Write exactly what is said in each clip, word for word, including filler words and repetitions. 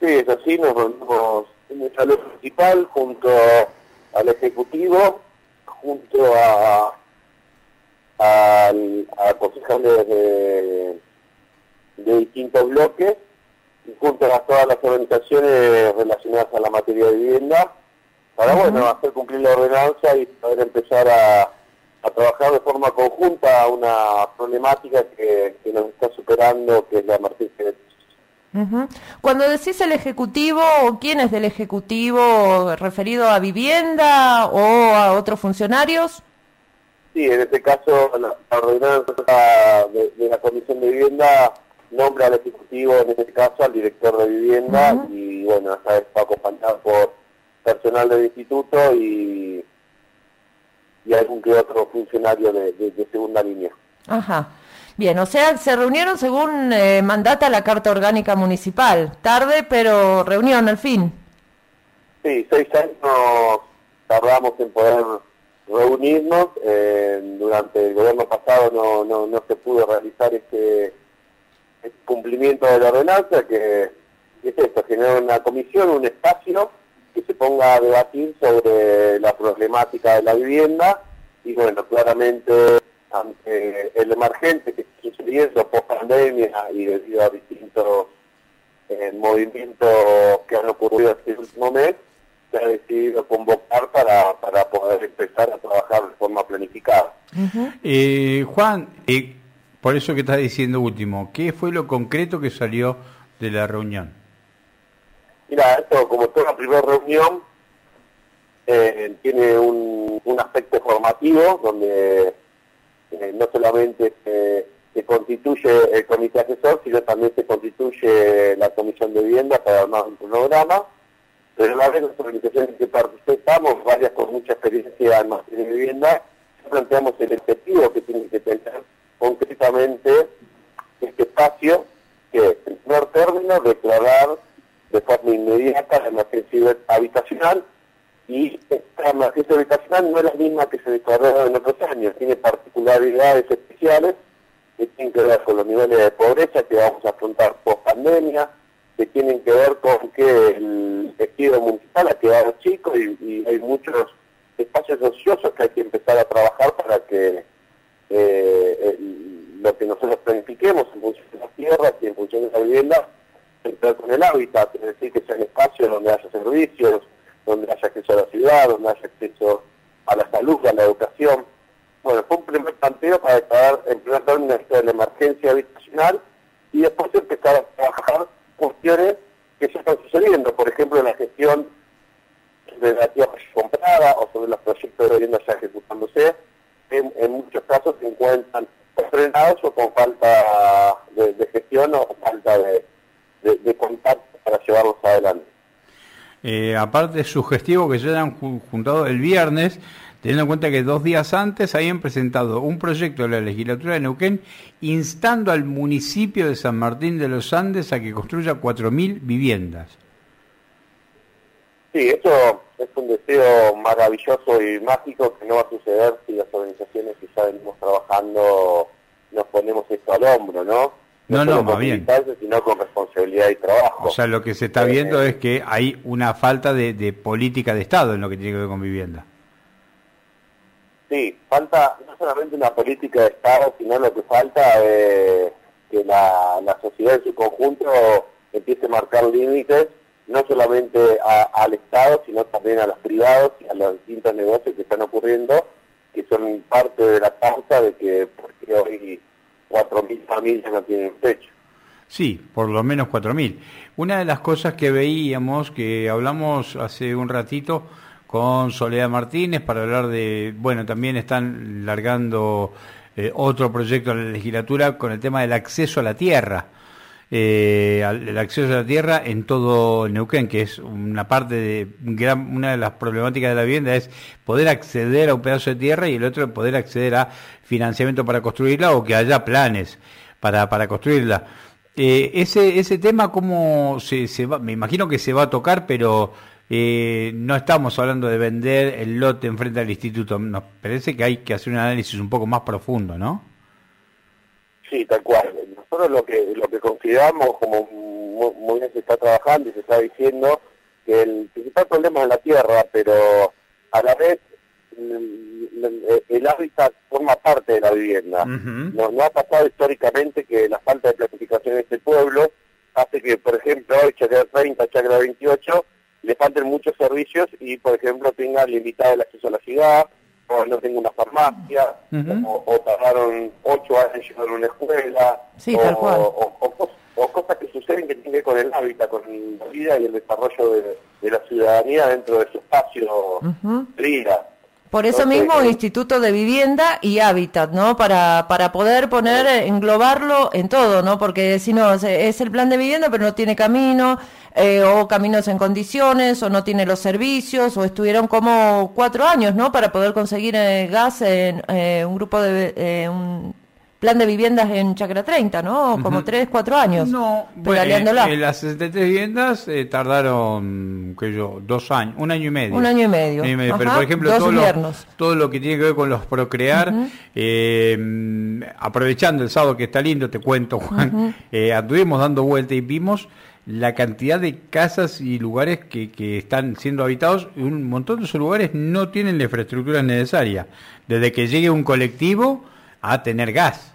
Sí, es así, nos reunimos en el salón principal junto al Ejecutivo, junto a, a, a concejales de, de distintos bloques y junto a todas las organizaciones relacionadas a la materia de vivienda, para, uh-huh. bueno, hacer cumplir la ordenanza y poder empezar a, a trabajar de forma conjunta una problemática que, que nos está superando, que es la emergencia de... Uh-huh. Cuando decís el Ejecutivo, ¿quién es del Ejecutivo? ¿Referido a vivienda o a otros funcionarios? Sí, en este caso la, la ordenanza de, de la Comisión de Vivienda nombra al Ejecutivo, en este caso al director de vivienda, uh-huh. y bueno, esta vez está acompañado por personal del instituto y, y algún que otro funcionario de, de, de segunda línea. Ajá. Bien, o sea, se reunieron según eh, mandata la Carta Orgánica Municipal. Tarde, pero reunión al fin. Sí, seis años tardamos en poder reunirnos. Eh, durante el gobierno pasado no, no, no se pudo realizar este, este cumplimiento de la ordenanza, que es esto, generar una comisión, un espacio que se ponga a debatir sobre la problemática de la vivienda. Y bueno, claramente... ante el emergente que está sucediendo post pandemia y debido a distintos eh, movimientos que han ocurrido este último mes, se ha decidido convocar para, para poder empezar a trabajar de forma planificada. Uh-huh. eh, Juan, eh, por eso que estás diciendo último, ¿qué fue lo concreto que salió de la reunión? Mira, esto como toda primera reunión eh, tiene un, un aspecto formativo donde Eh, no solamente se, se constituye el comité asesor, sino también se constituye la comisión de vivienda para armar un programa, pero a la vez las organizaciones que participamos, varias con mucha experiencia en materia de vivienda, planteamos el objetivo que tiene que tener concretamente este espacio, que en primer término declarar de forma inmediata la emergencia habitacional. Y esta emergencia habitacional no es la misma que se declaró en otros años, tiene particularidades especiales que tienen que ver con los niveles de pobreza que vamos a afrontar post pandemia, que tienen que ver con que el tejido municipal ha quedado chico y, y hay muchos espacios ociosos que hay que empezar a trabajar para que eh, el, lo que nosotros planifiquemos en función de las tierras y en función de la vivienda, entrar con el hábitat, es decir, que sean espacios donde haya servicios, donde haya acceso a la ciudad, donde haya acceso a la salud, a la educación. Bueno, fue un primer planteo para declarar en primer término esto de la emergencia habitacional y después empezar a trabajar cuestiones que ya están sucediendo, por ejemplo, en la gestión de la tierra comprada o sobre los proyectos de vivienda ya ejecutándose, en, en muchos casos se encuentran frenados o con falta de, de gestión o falta de, de, de contacto para llevarlos adelante. Eh, aparte sugestivo que se hayan juntado el viernes, teniendo en cuenta que dos días antes habían presentado un proyecto de la legislatura de Neuquén instando al municipio de San Martín de los Andes a que construya cuatro mil viviendas. Sí, eso es un deseo maravilloso y mágico que no va a suceder si las organizaciones que ya venimos trabajando nos ponemos esto al hombro, ¿no? No, no, no más bien. Sino con responsabilidad y trabajo. O sea, lo que se está viendo eh, es que hay una falta de, de política de Estado en lo que tiene que ver con vivienda. Sí, falta no solamente una política de Estado, sino lo que falta es que la, la sociedad en su conjunto empiece a marcar límites, no solamente a, al Estado, sino también a los privados y a los distintos negocios que están ocurriendo, que son parte de la causa de que porque hoy cuatro mil familias no tienen techo. Sí, por lo menos cuatro mil. Una de las cosas que veíamos, que hablamos hace un ratito con Soledad Martínez para hablar de, bueno, también están largando eh, otro proyecto en la legislatura con el tema del acceso a la tierra. Eh, el acceso a la tierra en todo Neuquén, que es una parte de gran, una de las problemáticas de la vivienda es poder acceder a un pedazo de tierra y el otro poder acceder a financiamiento para construirla o que haya planes para, para construirla. Eh, ese ese tema cómo se, se va, me imagino que se va a tocar, pero eh, no estamos hablando de vender el lote enfrente al instituto. Nos parece que hay que hacer un análisis un poco más profundo, ¿no? Sí, tal cual. Nosotros lo que lo que consideramos como muy, muy bien se está trabajando y se está diciendo que el principal problema es la tierra, pero a la vez el, el hábitat forma parte de la vivienda. Uh-huh. No, no ha pasado históricamente que la falta de planificación de este pueblo hace que, por ejemplo, hoy Chacra treinta, Chacra veintiocho, le falten muchos servicios y, por ejemplo, tenga limitado el acceso a la ciudad, o no tenga una farmacia, uh-huh. o, o tardaron ocho años en llegar a una escuela, sí, o, tal cual. O, o, o, o cosas que suceden que tienen que ver con el hábitat, con la vida y el desarrollo de, de la ciudadanía dentro de su espacio uh-huh. de vida. Por eso Entonces, mismo, eh, Instituto de Vivienda y Hábitat, ¿no? Para para poder poner, eh, englobarlo en todo, ¿no? Porque si no, es el plan de vivienda, pero no tiene camino, eh, o caminos en condiciones, o no tiene los servicios, o estuvieron como cuatro años, ¿no? Para poder conseguir eh, gas en eh, un grupo de... Eh, un plan de viviendas en Chacra treinta, ¿no? Como uh-huh. tres, cuatro años. No, pedaleándola. Bueno, en las sesenta y tres viviendas eh, tardaron, que yo, dos años, un año y medio. Un año y medio. Un año y medio. Ajá, pero por ejemplo, dos todo inviernos. lo, todo lo que tiene que ver con los procrear, uh-huh. eh, aprovechando el sábado que está lindo, te cuento, Juan, uh-huh. eh, anduvimos dando vuelta y vimos la cantidad de casas y lugares que, que están siendo habitados, y un montón de esos lugares no tienen la infraestructura necesaria. Desde que llegue un colectivo a tener gas.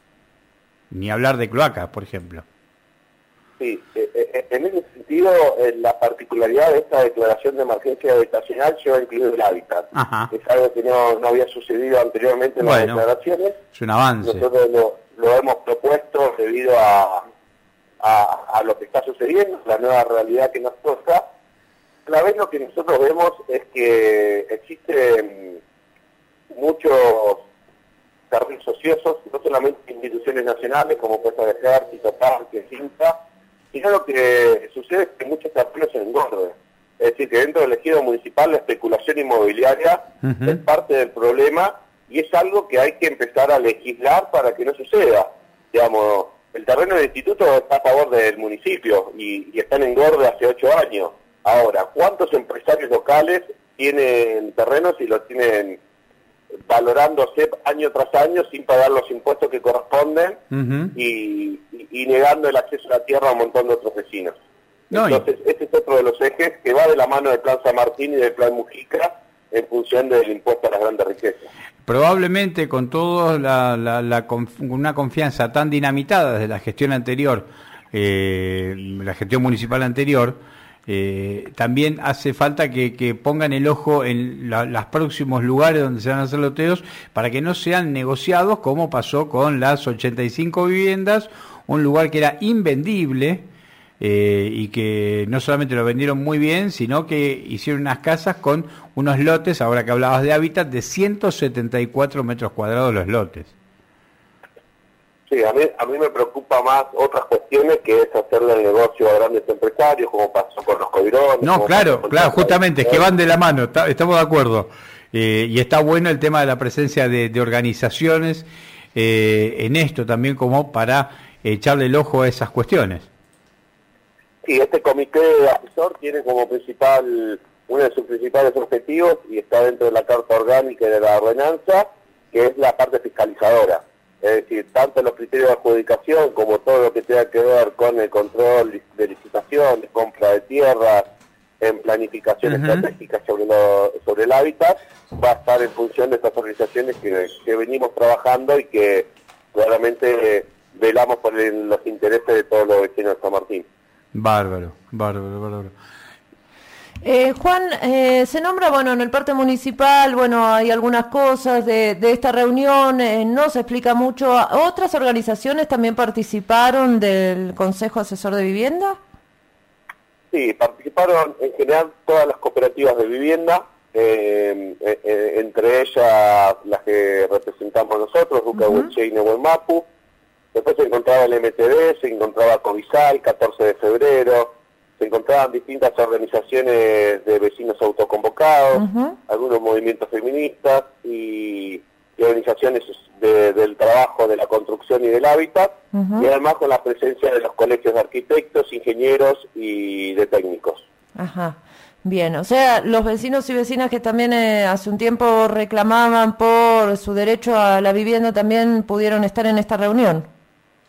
Ni hablar de cloacas, por ejemplo. Sí, eh, en ese sentido, eh, la particularidad de esta declaración de emergencia habitacional lleva incluido el hábitat. Ajá. Es algo que no, no había sucedido anteriormente en bueno, las declaraciones. Es un avance. Nosotros lo, lo hemos propuesto debido a, a, a lo que está sucediendo, la nueva realidad que nos toca. A la vez lo que nosotros vemos es que existen muchos terrenos ociosos, no solamente instituciones nacionales como Fuerza del Ejército, Parque, Cinta, sino lo que sucede es que muchos terrenos se engordan. Es decir, que dentro del ejido municipal la especulación inmobiliaria uh-huh. es parte del problema y es algo que hay que empezar a legislar para que no suceda. Digamos, el terreno del instituto está a favor del municipio y, y está en engorde hace ocho años. Ahora, ¿cuántos empresarios locales tienen terrenos y los tienen valorándose año tras año sin pagar los impuestos que corresponden uh-huh. y, y, y negando el acceso a la tierra a un montón de otros vecinos? No, Entonces, y... este es otro de los ejes que va de la mano del Plan San Martín y del Plan Mujica en función del impuesto a las grandes riquezas. Probablemente con toda la, la, la conf- una confianza tan dinamitada desde la gestión anterior, eh, la gestión municipal anterior, Eh, también hace falta que, que pongan el ojo en la, los próximos lugares donde se van a hacer loteos para que no sean negociados como pasó con las ochenta y cinco viviendas, un lugar que era invendible eh, y que no solamente lo vendieron muy bien, sino que hicieron unas casas con unos lotes, ahora que hablabas de hábitat, de ciento setenta y cuatro metros cuadrados los lotes. Sí, a mí, a mí me preocupa más otras cuestiones que es hacerle el negocio a grandes empresarios, como pasó con los coirones. No, claro, claro, justamente, es que van de la mano, está, estamos de acuerdo. Eh, y está bueno el tema de la presencia de, de organizaciones eh, en esto también como para echarle el ojo a esas cuestiones. Sí, este comité de asesor tiene como principal, uno de sus principales objetivos, y está dentro de la Carta Orgánica y de la Ordenanza, que es la parte fiscalizadora. Es decir, tanto los criterios de adjudicación como todo lo que tenga que ver con el control de licitación, de compra de tierras, en planificación uh-huh. estratégica sobre, lo, sobre el hábitat, va a estar en función de estas organizaciones que, que venimos trabajando y que claramente velamos por el, los intereses de todos los vecinos de San Martín. Bárbaro, bárbaro, bárbaro. Eh, Juan, eh, se nombra, bueno, en el parte municipal, bueno, hay algunas cosas de, de esta reunión, eh, no se explica mucho. ¿Otras organizaciones también participaron del Consejo Asesor de Vivienda? Sí, participaron en general todas las cooperativas de vivienda, eh, eh, entre ellas las que representamos nosotros, Ruca, uh-huh. Hueche y Nehuelmapu. Después se encontraba el M T D, se encontraba Covisal, catorce de febrero, se encontraban distintas organizaciones de vecinos autoconvocados, uh-huh. algunos movimientos feministas y, y organizaciones de, del trabajo, de la construcción y del hábitat, uh-huh. y además con la presencia de los colegios de arquitectos, ingenieros y de técnicos. Ajá. Bien, o sea, los vecinos y vecinas que también eh, hace un tiempo reclamaban por su derecho a la vivienda también pudieron estar en esta reunión.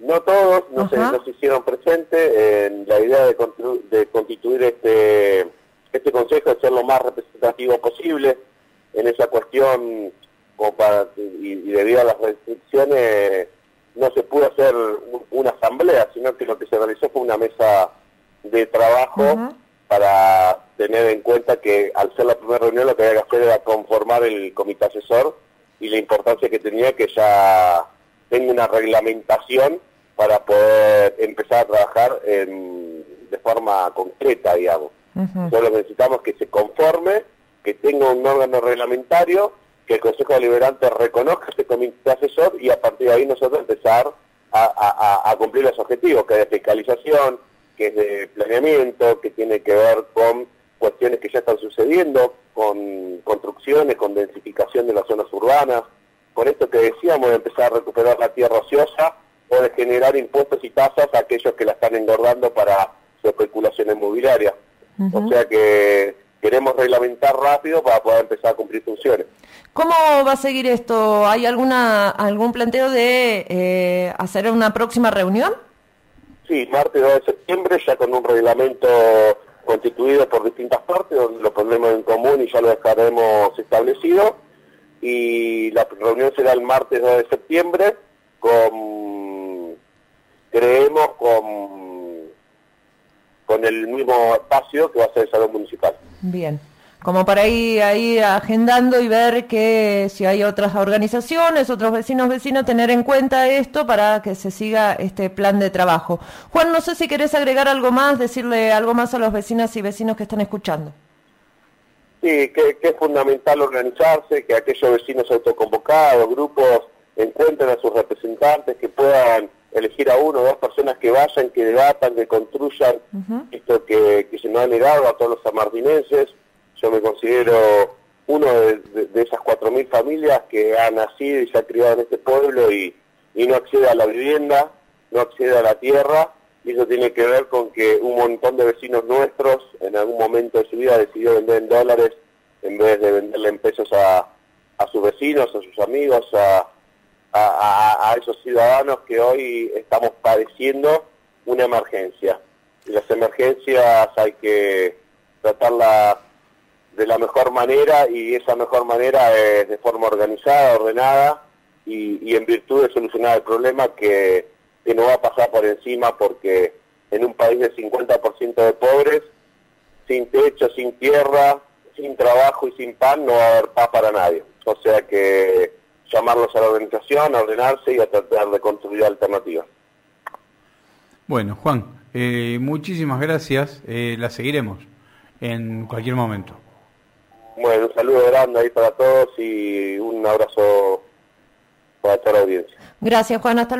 no todos, no se, no se hicieron presentes en la idea de, de constituir este, este consejo, de ser lo más representativo posible en esa cuestión, como para, y, y debido a las restricciones no se pudo hacer un, una asamblea, sino que lo que se realizó fue una mesa de trabajo uh-huh. para tener en cuenta que al ser la primera reunión lo que había que hacer era conformar el comité asesor y la importancia que tenía que ya tenga una reglamentación para poder empezar a trabajar en, de forma concreta, digamos. Uh-huh. Solo necesitamos que se conforme, que tenga un órgano reglamentario, que el Consejo Deliberante reconozca ese comité asesor y a partir de ahí nosotros empezar a, a, a cumplir los objetivos, que es de fiscalización, que es de planeamiento, que tiene que ver con cuestiones que ya están sucediendo, con construcciones, con densificación de las zonas urbanas, con esto que decíamos de empezar a recuperar la tierra ociosa o de generar impuestos y tasas a aquellos que la están engordando para su especulación inmobiliaria. Uh-huh. O sea que queremos reglamentar rápido para poder empezar a cumplir funciones. ¿Cómo va a seguir esto? ¿Hay alguna algún planteo de eh, hacer una próxima reunión? Sí, martes dos de septiembre, ya con un reglamento constituido por distintas partes, donde lo pondremos en común y ya lo dejaremos establecido. Y la reunión será el martes dos de septiembre, con, creemos, con, con el mismo espacio que va a ser el Salón Municipal. Bien. Como para ir ahí agendando y ver que si hay otras organizaciones, otros vecinos, vecinos, tener en cuenta esto para que se siga este plan de trabajo. Juan, no sé si querés agregar algo más, decirle algo más a los vecinas y vecinos que están escuchando. Sí, que, que es fundamental organizarse, que aquellos vecinos autoconvocados, grupos, encuentren a sus representantes, que puedan elegir a uno o dos personas que vayan, que debatan, que construyan uh-huh. esto que, que se nos ha negado a todos los sanmartinenses. Yo me considero uno de, de, de esas cuatro mil familias que ha nacido y se ha criado en este pueblo y, y no accede a la vivienda, no accede a la tierra, y eso tiene que ver con que un montón de vecinos nuestros en algún momento de su vida decidió vender en dólares en vez de venderle en pesos a, a sus vecinos, a sus amigos, a, a, a, a esos ciudadanos que hoy estamos padeciendo una emergencia. Y las emergencias hay que tratarlas de la mejor manera, y esa mejor manera es de forma organizada, ordenada, y, y en virtud de solucionar el problema que, que no va a pasar por encima, porque en un país de cincuenta por ciento de pobres, sin techo, sin tierra, sin trabajo y sin pan, no va a haber paz para nadie. O sea que llamarlos a la organización, a ordenarse y a tratar de construir alternativas. Bueno, Juan, eh, muchísimas gracias, eh, la seguiremos en cualquier momento. Bueno, un saludo grande ahí para todos y un abrazo para toda la audiencia. Gracias, Juan. Hasta luego.